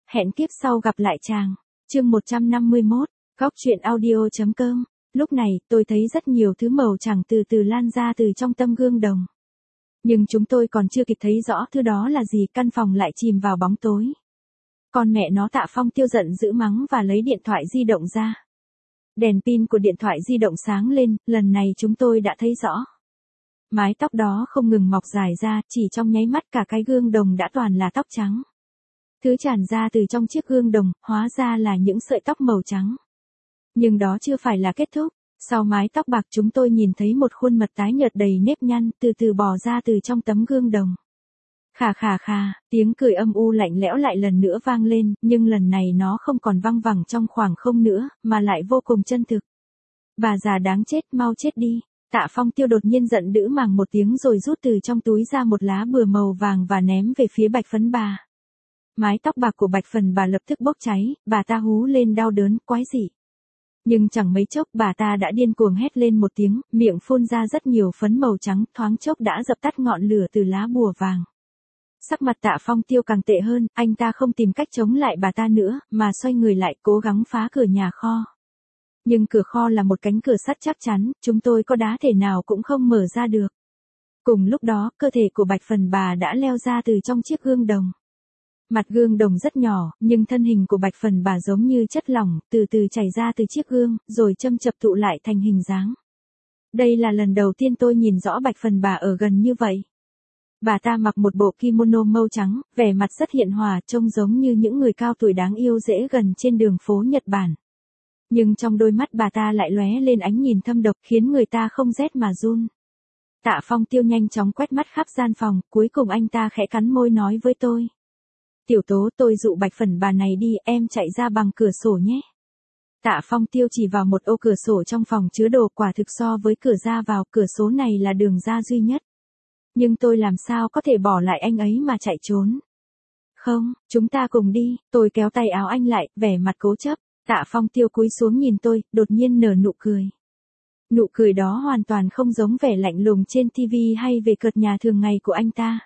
hẹn kiếp sau gặp lại chàng. Chương 151, Góc truyện audio.com. Lúc này, tôi thấy rất nhiều thứ màu chẳng từ từ lan ra từ trong tâm gương đồng. Nhưng chúng tôi còn chưa kịp thấy rõ thứ đó là gì, căn phòng lại chìm vào bóng tối. Con mẹ nó, Tạ Phong Tiêu giận dữ mắng và lấy điện thoại di động ra. Đèn pin của điện thoại di động sáng lên, lần này chúng tôi đã thấy rõ. Mái tóc đó không ngừng mọc dài ra, chỉ trong nháy mắt cả cái gương đồng đã toàn là tóc trắng. Thứ tràn ra từ trong chiếc gương đồng, hóa ra là những sợi tóc màu trắng. Nhưng đó chưa phải là kết thúc. Sau mái tóc bạc chúng tôi nhìn thấy một khuôn mặt tái nhợt đầy nếp nhăn từ từ bò ra từ trong tấm gương đồng. Khà khà khà, tiếng cười âm u lạnh lẽo lại lần nữa vang lên, nhưng lần này nó không còn văng vẳng trong khoảng không nữa, mà lại vô cùng chân thực. Bà già đáng chết, mau chết đi. Tạ Phong Tiêu đột nhiên giận dữ màng một tiếng rồi rút từ trong túi ra một lá bừa màu vàng và ném về phía Bạch Phấn Bà. Mái tóc bạc của Bạch Phấn Bà lập tức bốc cháy, bà ta hú lên đau đớn, quái dị. Nhưng chẳng mấy chốc bà ta đã điên cuồng hét lên một tiếng, miệng phun ra rất nhiều phấn màu trắng, thoáng chốc đã dập tắt ngọn lửa từ lá bùa vàng. Sắc mặt Tạ Phong Tiêu càng tệ hơn, anh ta không tìm cách chống lại bà ta nữa, mà xoay người lại cố gắng phá cửa nhà kho. Nhưng cửa kho là một cánh cửa sắt chắc chắn, chúng tôi có đá thể nào cũng không mở ra được. Cùng lúc đó, cơ thể của Bạch Phấn Bà đã leo ra từ trong chiếc gương đồng. Mặt gương đồng rất nhỏ, nhưng thân hình của Bạch Phấn Bà giống như chất lỏng, từ từ chảy ra từ chiếc gương, rồi châm chập tụ lại thành hình dáng. Đây là lần đầu tiên tôi nhìn rõ Bạch Phấn Bà ở gần như vậy. Bà ta mặc một bộ kimono màu trắng, vẻ mặt rất hiền hòa, trông giống như những người cao tuổi đáng yêu dễ gần trên đường phố Nhật Bản. Nhưng trong đôi mắt bà ta lại lóe lên ánh nhìn thâm độc khiến người ta không rét mà run. Tạ Phong Tiêu nhanh chóng quét mắt khắp gian phòng, cuối cùng anh ta khẽ cắn môi nói với tôi. Tiểu Tố, tôi dụ Bạch Phấn Bà này đi, em chạy ra bằng cửa sổ nhé. Tạ Phong Tiêu chỉ vào một ô cửa sổ trong phòng chứa đồ, quả thực so với cửa ra vào, cửa số này là đường ra duy nhất. Nhưng tôi làm sao có thể bỏ lại anh ấy mà chạy trốn. Không, chúng ta cùng đi, tôi kéo tay áo anh lại, vẻ mặt cố chấp. Tạ Phong Tiêu cúi xuống nhìn tôi, đột nhiên nở nụ cười. Nụ cười đó hoàn toàn không giống vẻ lạnh lùng trên TV hay về cợt nhà thường ngày của anh ta.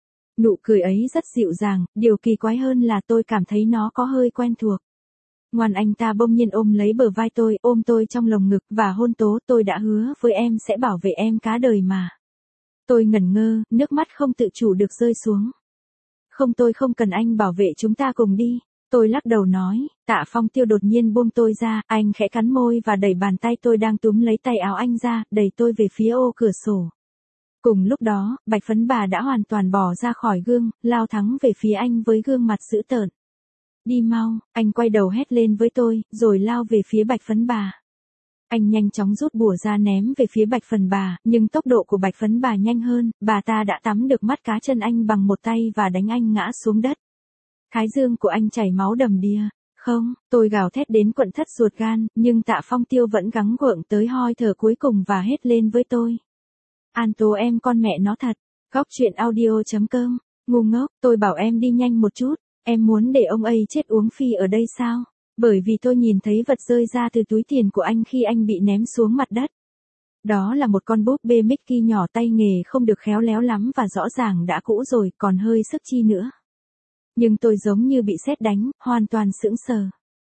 Nụ cười ấy rất dịu dàng, điều kỳ quái hơn là tôi cảm thấy nó có hơi quen thuộc. Ngoan, anh ta bỗng nhiên ôm lấy bờ vai tôi, ôm tôi trong lồng ngực và hôn. Tố, tôi đã hứa với em sẽ bảo vệ em cả đời mà. Tôi ngẩn ngơ, nước mắt không tự chủ được rơi xuống. Không, tôi không cần anh bảo vệ, chúng ta cùng đi. Tôi lắc đầu nói. Tạ Phong Tiêu đột nhiên buông tôi ra, anh khẽ cắn môi và đẩy bàn tay tôi đang túm lấy tay áo anh ra, đẩy tôi về phía ô cửa sổ. Cùng lúc đó, Bạch Phấn Bà đã hoàn toàn bỏ ra khỏi gương, lao thẳng về phía anh với gương mặt dữ tợn. Đi mau, anh quay đầu hét lên với tôi, rồi lao về phía Bạch Phấn Bà. Anh nhanh chóng rút bùa ra ném về phía Bạch Phấn Bà, nhưng tốc độ của Bạch Phấn Bà nhanh hơn, bà ta đã tắm được mắt cá chân anh bằng một tay và đánh anh ngã xuống đất. Thái dương của anh chảy máu đầm đìa. Không, tôi gào thét đến quặn thắt ruột gan, nhưng Tạ Phong Tiêu vẫn gắng gượng tới hơi thở cuối cùng và hét lên với tôi. An Tố, em con mẹ nó thật. Góc truyện audio.com. Ngu ngốc, tôi bảo em đi nhanh một chút, em muốn để ông ấy chết uống phi ở đây sao? Bởi vì tôi nhìn thấy vật rơi ra từ túi tiền của anh khi anh bị ném xuống mặt đất. Đó là một con búp bê Mickey nhỏ, tay nghề không được khéo léo lắm và rõ ràng đã cũ rồi, còn hơi sức chi nữa. Nhưng tôi giống như bị sét đánh, hoàn toàn sững sờ.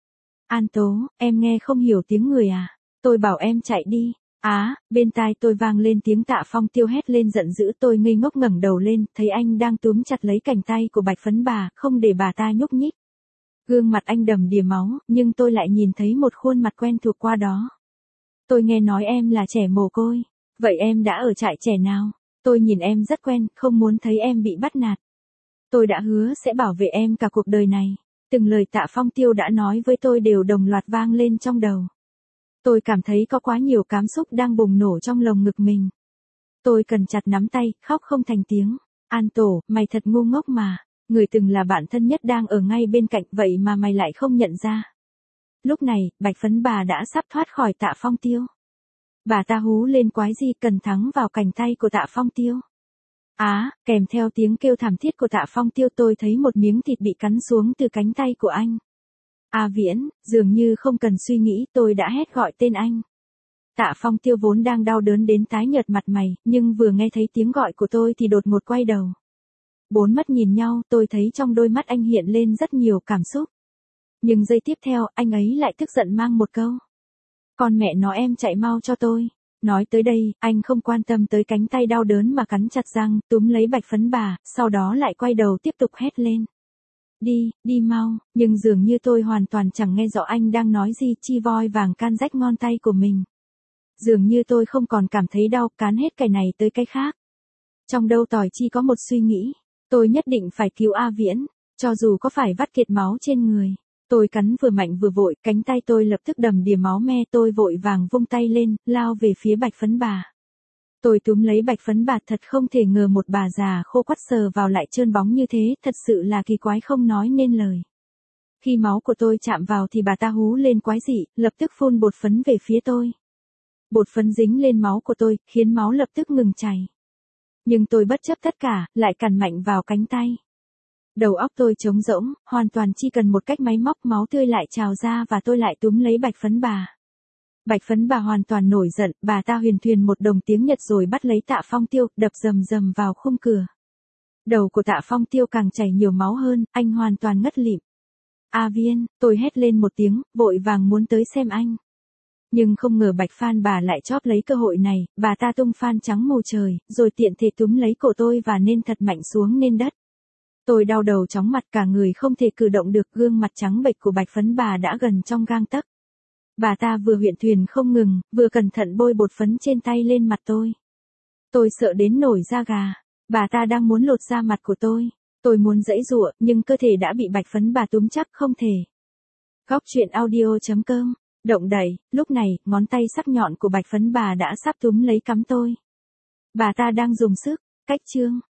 An Tố, em nghe không hiểu tiếng người à? Tôi bảo em chạy đi. Bên tai tôi vang lên tiếng Tạ Phong Tiêu hét lên giận dữ. Tôi ngây ngốc ngẩng đầu lên, thấy anh đang túm chặt lấy cánh tay của Bạch Phấn Bà, không để bà ta nhúc nhích. Gương mặt anh đầm đìa máu, nhưng tôi lại nhìn thấy một khuôn mặt quen thuộc qua đó. Tôi nghe nói em là trẻ mồ côi. Vậy em đã ở trại trẻ nào? Tôi nhìn em rất quen, không muốn thấy em bị bắt nạt. Tôi đã hứa sẽ bảo vệ em cả cuộc đời này. Từng lời Tạ Phong Tiêu đã nói với tôi đều đồng loạt vang lên trong đầu. Tôi cảm thấy có quá nhiều cảm xúc đang bùng nổ trong lồng ngực mình. Tôi cằn chặt nắm tay, khóc không thành tiếng. An Tổ, mày thật ngu ngốc mà. Người từng là bạn thân nhất đang ở ngay bên cạnh, vậy mà mày lại không nhận ra. Lúc này, Bạch Phấn Bà đã sắp thoát khỏi Tạ Phong Tiêu. Bà ta hú lên quái dị, cần thắng vào cánh tay của Tạ Phong Tiêu. Kèm theo tiếng kêu thảm thiết của Tạ Phong Tiêu, tôi thấy một miếng thịt bị cắn xuống từ cánh tay của anh. Viễn, dường như không cần suy nghĩ, tôi đã hét gọi tên anh. Tạ Phong Tiêu vốn đang đau đớn đến tái nhợt mặt mày, nhưng vừa nghe thấy tiếng gọi của tôi thì đột ngột quay đầu. Bốn mắt nhìn nhau, tôi thấy trong đôi mắt anh hiện lên rất nhiều cảm xúc. Nhưng giây tiếp theo, anh ấy lại tức giận mang một câu. Con mẹ nó em chạy mau cho tôi. Nói tới đây, anh không quan tâm tới cánh tay đau đớn mà cắn chặt răng, túm lấy bạch phấn bà, sau đó lại quay đầu tiếp tục hét lên. Đi, đi mau, nhưng dường như tôi hoàn toàn chẳng nghe rõ anh đang nói gì, chi voi vàng can rách ngón tay của mình. Dường như tôi không còn cảm thấy đau, cán hết cái này tới cái khác. Trong đầu tỏi chi có một suy nghĩ, tôi nhất định phải cứu A Viễn, cho dù có phải vắt kiệt máu trên người. Tôi cắn vừa mạnh vừa vội, cánh tay tôi lập tức đầm đìa máu me, tôi vội vàng vung tay lên, lao về phía bạch phấn bà. Tôi túm lấy bạch phấn bà, thật không thể ngờ một bà già khô quắt sờ vào lại trơn bóng như thế, thật sự là kỳ quái không nói nên lời. Khi máu của tôi chạm vào thì bà ta hú lên quái dị, lập tức phun bột phấn về phía tôi. Bột phấn dính lên máu của tôi, khiến máu lập tức ngừng chảy. Nhưng tôi bất chấp tất cả, lại cằn mạnh vào cánh tay. Đầu óc tôi trống rỗng, hoàn toàn chỉ cần một cách máy móc, máu tươi lại trào ra và tôi lại túm lấy bạch phấn bà. Bạch phấn bà hoàn toàn nổi giận, bà ta huyền thuyền một đồng tiếng Nhật rồi bắt lấy Tạ Phong Tiêu, đập rầm rầm vào khung cửa. Đầu của Tạ Phong Tiêu càng chảy nhiều máu hơn, anh hoàn toàn ngất lịm. A Viên, tôi hét lên một tiếng, vội vàng muốn tới xem anh. Nhưng không ngờ bạch phan bà lại chóp lấy cơ hội này, bà ta tung phan trắng mù trời, rồi tiện thể túm lấy cổ tôi và nên thật mạnh xuống nền đất. Tôi đau đầu chóng mặt, cả người không thể cử động được, gương mặt trắng bệch của bạch phấn bà đã gần trong gang tấc. Bà ta vừa huyễn thuyền không ngừng, vừa cẩn thận bôi bột phấn trên tay lên mặt tôi. Tôi sợ đến nổi da gà, bà ta đang muốn lột da mặt của tôi. Tôi muốn giãy giụa, nhưng cơ thể đã bị bạch phấn bà túm chắc không thể. Góc truyện audio.com, động đẩy, lúc này, ngón tay sắc nhọn của bạch phấn bà đã sắp túm lấy cắm tôi. Bà ta đang dùng sức, cách chương.